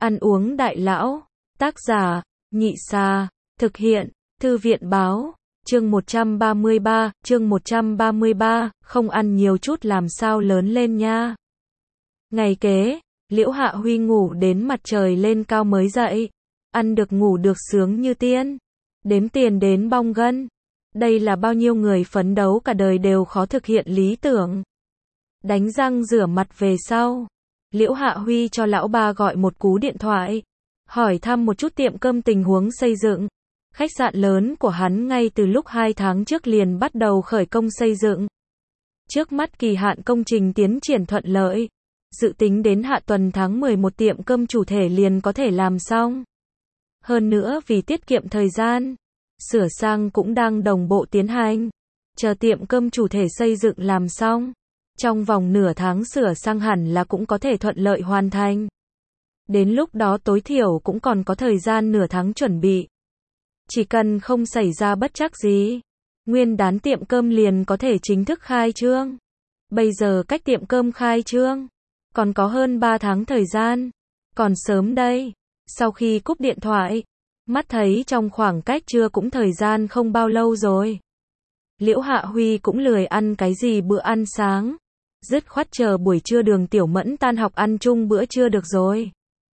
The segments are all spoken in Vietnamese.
Ăn uống đại lão. Tác giả, Nhị Xa. Thực hiện, Thư viện báo. Chương 133, không ăn nhiều chút làm sao lớn lên nha. Ngày kế, Liễu Hạ Huy ngủ đến mặt trời lên cao mới dậy. Ăn được ngủ được sướng như tiên. Đếm tiền đến bong gân. Đây là bao nhiêu người phấn đấu cả đời đều khó thực hiện lý tưởng. Đánh răng rửa mặt về sau, Liễu Hạ Huy cho lão ba gọi một cú điện thoại, hỏi thăm một chút tiệm cơm tình huống xây dựng. Khách sạn lớn của hắn ngay từ lúc 2 tháng trước liền bắt đầu khởi công xây dựng. Trước mắt kỳ hạn công trình tiến triển thuận lợi, dự tính đến hạ tuần tháng 11 tiệm cơm chủ thể liền có thể làm xong. Hơn nữa vì tiết kiệm thời gian, sửa sang cũng đang đồng bộ tiến hành. Chờ tiệm cơm chủ thể xây dựng làm xong, trong vòng nửa tháng sửa sang hẳn là cũng có thể thuận lợi hoàn thành. Đến lúc đó tối thiểu cũng còn có thời gian nửa tháng chuẩn bị. Chỉ cần không xảy ra bất trắc gì, nguyên đán tiệm cơm liền có thể chính thức khai trương. Bây giờ cách tiệm cơm khai trương còn có hơn 3 tháng thời gian, còn sớm đây. Sau khi cúp điện thoại, mắt thấy trong khoảng cách trưa cũng thời gian không bao lâu rồi. Liễu Hạ Huy cũng lười ăn cái gì bữa ăn sáng, dứt khoát chờ buổi trưa Đường Tiểu Mẫn tan học ăn chung bữa trưa được rồi.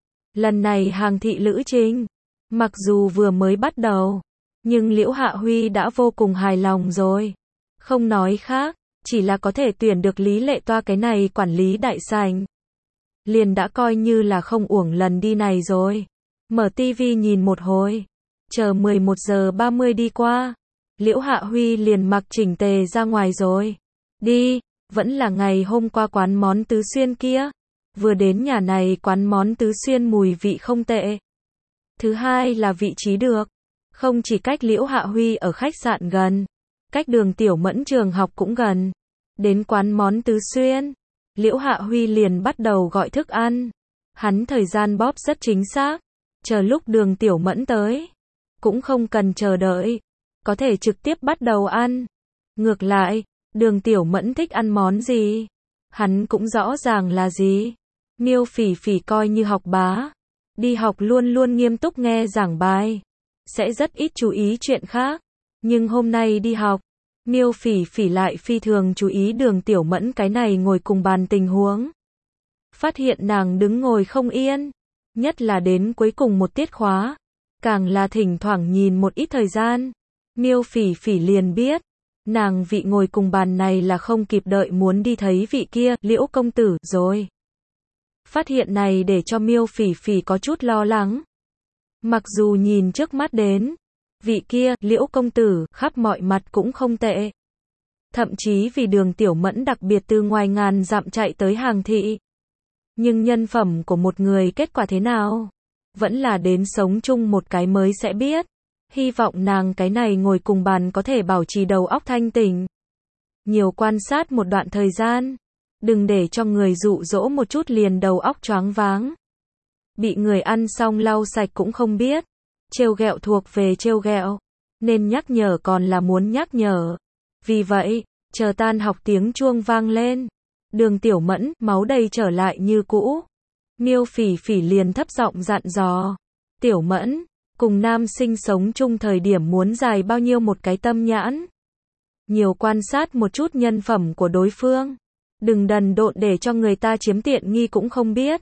Lần này hàng thị lữ trình, mặc dù vừa mới bắt đầu, nhưng Liễu Hạ Huy đã vô cùng hài lòng rồi. Không nói khác, chỉ là có thể tuyển được Lý Lệ Toa cái này quản lý đại sảnh, liền đã coi như là không uổng lần đi này rồi. Mở tivi nhìn một hồi, chờ 11 giờ 30 đi qua, Liễu Hạ Huy liền mặc chỉnh tề ra ngoài rồi. Đi, vẫn là ngày hôm qua quán món Tứ Xuyên kia. Vừa đến nhà này quán món Tứ Xuyên mùi vị không tệ. Thứ hai là vị trí được. Không chỉ cách Liễu Hạ Huy ở khách sạn gần, cách Đường Tiểu Mẫn trường học cũng gần. Đến quán món Tứ Xuyên, Liễu Hạ Huy liền bắt đầu gọi thức ăn. Hắn thời gian bóp rất chính xác. Chờ lúc Đường Tiểu Mẫn tới, cũng không cần chờ đợi, có thể trực tiếp bắt đầu ăn. Ngược lại, Đường Tiểu Mẫn thích ăn món gì, hắn cũng rõ ràng là gì. Miêu Phỉ Phỉ coi như học bá, đi học luôn luôn nghiêm túc nghe giảng bài, sẽ rất ít chú ý chuyện khác. Nhưng hôm nay đi học, Miêu Phỉ Phỉ lại phi thường chú ý Đường Tiểu Mẫn cái này ngồi cùng bàn tình huống. Phát hiện nàng đứng ngồi không yên, nhất là đến cuối cùng một tiết khóa, càng là thỉnh thoảng nhìn một ít thời gian, Miêu Phỉ Phỉ liền biết, nàng vị ngồi cùng bàn này là không kịp đợi muốn đi thấy vị kia, Liễu công tử, rồi. Phát hiện này để cho Miêu Phỉ Phỉ có chút lo lắng. Mặc dù nhìn trước mắt đến, vị kia, Liễu công tử, khắp mọi mặt cũng không tệ. Thậm chí vì Đường Tiểu Mẫn đặc biệt từ ngoài ngàn dặm chạy tới hàng thị. Nhưng nhân phẩm của một người kết quả thế nào? Vẫn là đến sống chung một cái mới sẽ biết. Hy vọng nàng cái này ngồi cùng bàn có thể bảo trì đầu óc thanh tỉnh. Nhiều quan sát một đoạn thời gian. Đừng để cho người dụ dỗ một chút liền đầu óc choáng váng. Bị người ăn xong lau sạch cũng không biết. Trêu ghẹo thuộc về trêu ghẹo. Nên nhắc nhở còn là muốn nhắc nhở. Vì vậy, chờ tan học tiếng chuông vang lên. Đường Tiểu Mẫn, máu đầy trở lại như cũ. Miêu Phỉ Phỉ liền thấp giọng dặn dò. Tiểu Mẫn, cùng nam sinh sống chung thời điểm muốn dài bao nhiêu một cái tâm nhãn. Nhiều quan sát một chút nhân phẩm của đối phương. Đừng đần độn để cho người ta chiếm tiện nghi cũng không biết.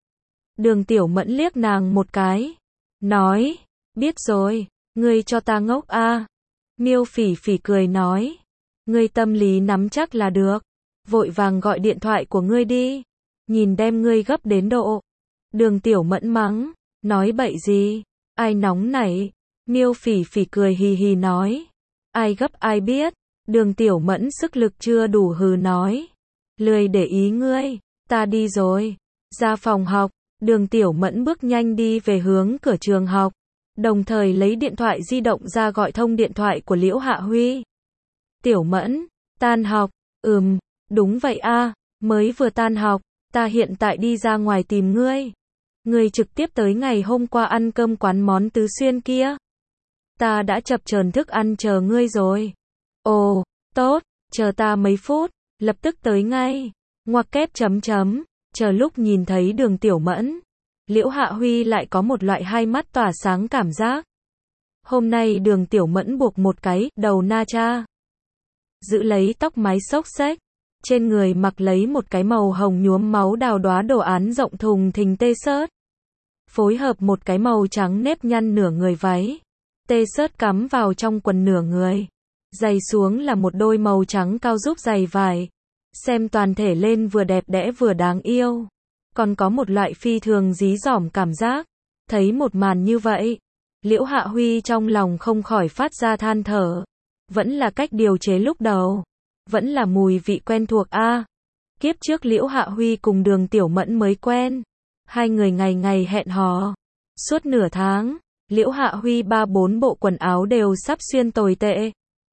Đường Tiểu Mẫn liếc nàng một cái. Nói, biết rồi, ngươi cho ta ngốc a. Miêu Phỉ Phỉ cười nói. Ngươi tâm lý nắm chắc là được. Vội vàng gọi điện thoại của ngươi đi. Nhìn đem ngươi gấp đến độ. Đường Tiểu Mẫn mắng. Nói bậy gì? Ai nóng nảy? Miêu Phỉ Phỉ cười hì hì nói. Ai gấp ai biết. Đường Tiểu Mẫn sức lực chưa đủ hừ nói. Lười để ý ngươi. Ta đi rồi. Ra phòng học. Đường Tiểu Mẫn bước nhanh đi về hướng cửa trường học. Đồng thời lấy điện thoại di động ra gọi thông điện thoại của Liễu Hạ Huy. Tiểu Mẫn, tan học. Đúng vậy a, mới vừa tan học, ta hiện tại đi ra ngoài tìm ngươi. Ngươi trực tiếp tới ngày hôm qua ăn cơm quán món Tứ Xuyên kia. Ta đã chập chờn thức ăn chờ ngươi rồi. Ồ, tốt, chờ ta mấy phút, lập tức tới ngay. Ngoặc kép chấm chấm, chờ lúc nhìn thấy Đường Tiểu Mẫn. Liễu Hạ Huy lại có một loại hai mắt tỏa sáng cảm giác. Hôm nay Đường Tiểu Mẫn buộc một cái đầu na cha, giữ lấy tóc mái xốc xếch, trên người mặc lấy một cái màu hồng nhuốm máu đào đóa đồ án rộng thùng thình tê xớt, phối hợp một cái màu trắng nếp nhăn nửa người váy, tê xớt cắm vào trong quần nửa người, giày xuống là một đôi màu trắng cao giúp giày vải, xem toàn thể lên vừa đẹp đẽ vừa đáng yêu, còn có một loại phi thường dí dỏm cảm giác. Thấy một màn như vậy, Liễu Hạ Huy trong lòng không khỏi phát ra than thở. Vẫn là cách điều chế lúc đầu, vẫn là mùi vị quen thuộc a. Kiếp trước Liễu Hạ Huy cùng Đường Tiểu Mẫn mới quen, hai người ngày ngày hẹn hò. Suốt nửa tháng, Liễu Hạ Huy 3-4 bộ quần áo đều sắp xuyên tồi tệ.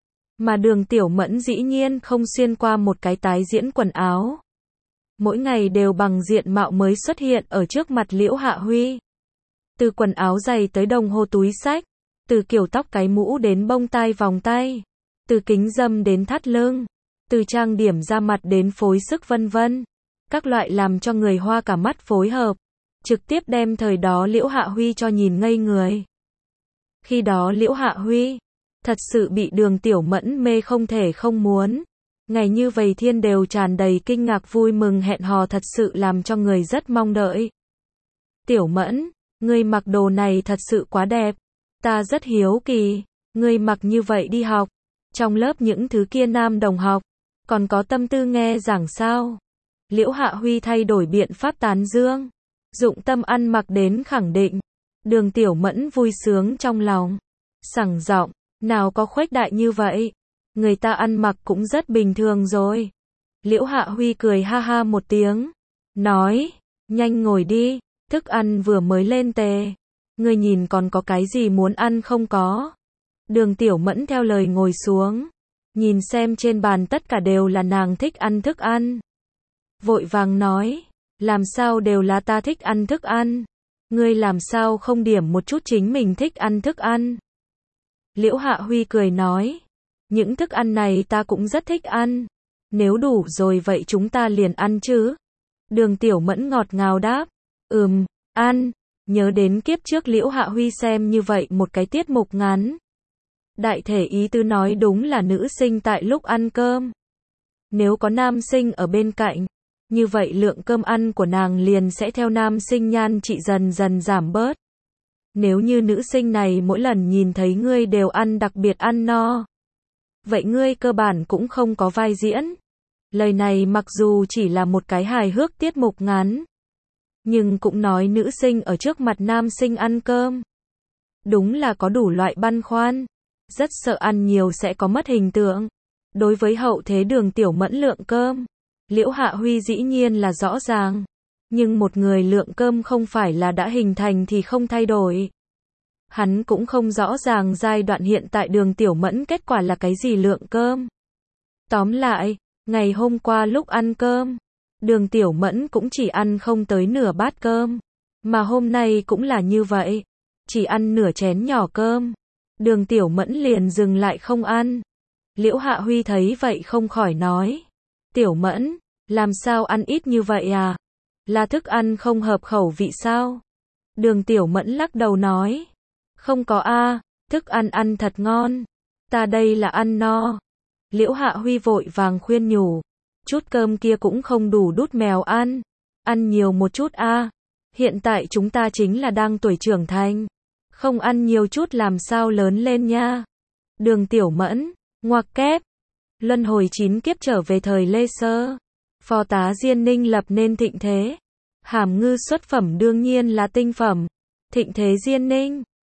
Mà Đường Tiểu Mẫn dĩ nhiên không xuyên qua một cái tái diễn quần áo. Mỗi ngày đều bằng diện mạo mới xuất hiện ở trước mặt Liễu Hạ Huy. Từ quần áo giày tới đồng hồ túi xách, từ kiểu tóc cái mũ đến bông tai vòng tay, từ kính râm đến thắt lưng, từ trang điểm da mặt đến phối sức vân vân. Các loại làm cho người hoa cả mắt phối hợp, trực tiếp đem thời đó Liễu Hạ Huy cho nhìn ngây người. Khi đó Liễu Hạ Huy thật sự bị Đường Tiểu Mẫn mê không thể không muốn. Ngày như vầy thiên đều tràn đầy kinh ngạc vui mừng hẹn hò thật sự làm cho người rất mong đợi. Tiểu Mẫn, ngươi mặc đồ này thật sự quá đẹp. Ta rất hiếu kỳ, ngươi mặc như vậy đi học. Trong lớp những thứ kia nam đồng học, còn có tâm tư nghe giảng sao? Liễu Hạ Huy thay đổi biện pháp tán dương, dụng tâm ăn mặc đến khẳng định. Đường Tiểu Mẫn vui sướng trong lòng, sảng giọng, nào có khuếch đại như vậy. Người ta ăn mặc cũng rất bình thường rồi. Liễu Hạ Huy cười ha ha một tiếng, nói, nhanh ngồi đi, thức ăn vừa mới lên tề. Ngươi nhìn còn có cái gì muốn ăn không có? Đường Tiểu Mẫn theo lời ngồi xuống, nhìn xem trên bàn tất cả đều là nàng thích ăn thức ăn. Vội vàng nói, làm sao đều là ta thích ăn thức ăn? Ngươi làm sao không điểm một chút chính mình thích ăn thức ăn? Liễu Hạ Huy cười nói, những thức ăn này ta cũng rất thích ăn. Nếu đủ rồi vậy chúng ta liền ăn chứ? Đường Tiểu Mẫn ngọt ngào đáp, ăn. Nhớ đến kiếp trước Liễu Hạ Huy xem như vậy một cái tiết mục ngắn. Đại thể ý tứ nói đúng là nữ sinh tại lúc ăn cơm, nếu có nam sinh ở bên cạnh, như vậy lượng cơm ăn của nàng liền sẽ theo nam sinh nhan trị dần dần giảm bớt. Nếu như nữ sinh này mỗi lần nhìn thấy ngươi đều ăn đặc biệt ăn no, vậy ngươi cơ bản cũng không có vai diễn. Lời này mặc dù chỉ là một cái hài hước tiết mục ngắn, nhưng cũng nói nữ sinh ở trước mặt nam sinh ăn cơm. Đúng là có đủ loại băn khoăn, rất sợ ăn nhiều sẽ có mất hình tượng. Đối với hậu thế Đường Tiểu Mẫn lượng cơm, Liễu Hạ Huy dĩ nhiên là rõ ràng. Nhưng một người lượng cơm không phải là đã hình thành thì không thay đổi. Hắn cũng không rõ ràng giai đoạn hiện tại Đường Tiểu Mẫn kết quả là cái gì lượng cơm. Tóm lại, ngày hôm qua lúc ăn cơm, Đường Tiểu Mẫn cũng chỉ ăn không tới nửa bát cơm. Mà hôm nay cũng là như vậy, chỉ ăn nửa chén nhỏ cơm. Đường Tiểu Mẫn liền dừng lại không ăn. Liễu Hạ Huy thấy vậy không khỏi nói, Tiểu Mẫn, làm sao ăn ít như vậy à? Là thức ăn không hợp khẩu vị sao? Đường Tiểu Mẫn lắc đầu nói, không có a, thức ăn ăn thật ngon. Ta đây là ăn no. Liễu Hạ Huy vội vàng khuyên nhủ, chút cơm kia cũng không đủ đút mèo ăn. Ăn nhiều một chút a. Hiện tại chúng ta chính là đang tuổi trưởng thành. Không ăn nhiều chút làm sao lớn lên nha. Đường Tiểu Mẫn, ngoặc kép. Luân hồi 9 kiếp trở về thời Lê Sơ. Phò tá Diên Ninh lập nên thịnh thế. Hàm ngư xuất phẩm đương nhiên là tinh phẩm. Thịnh thế Diên Ninh.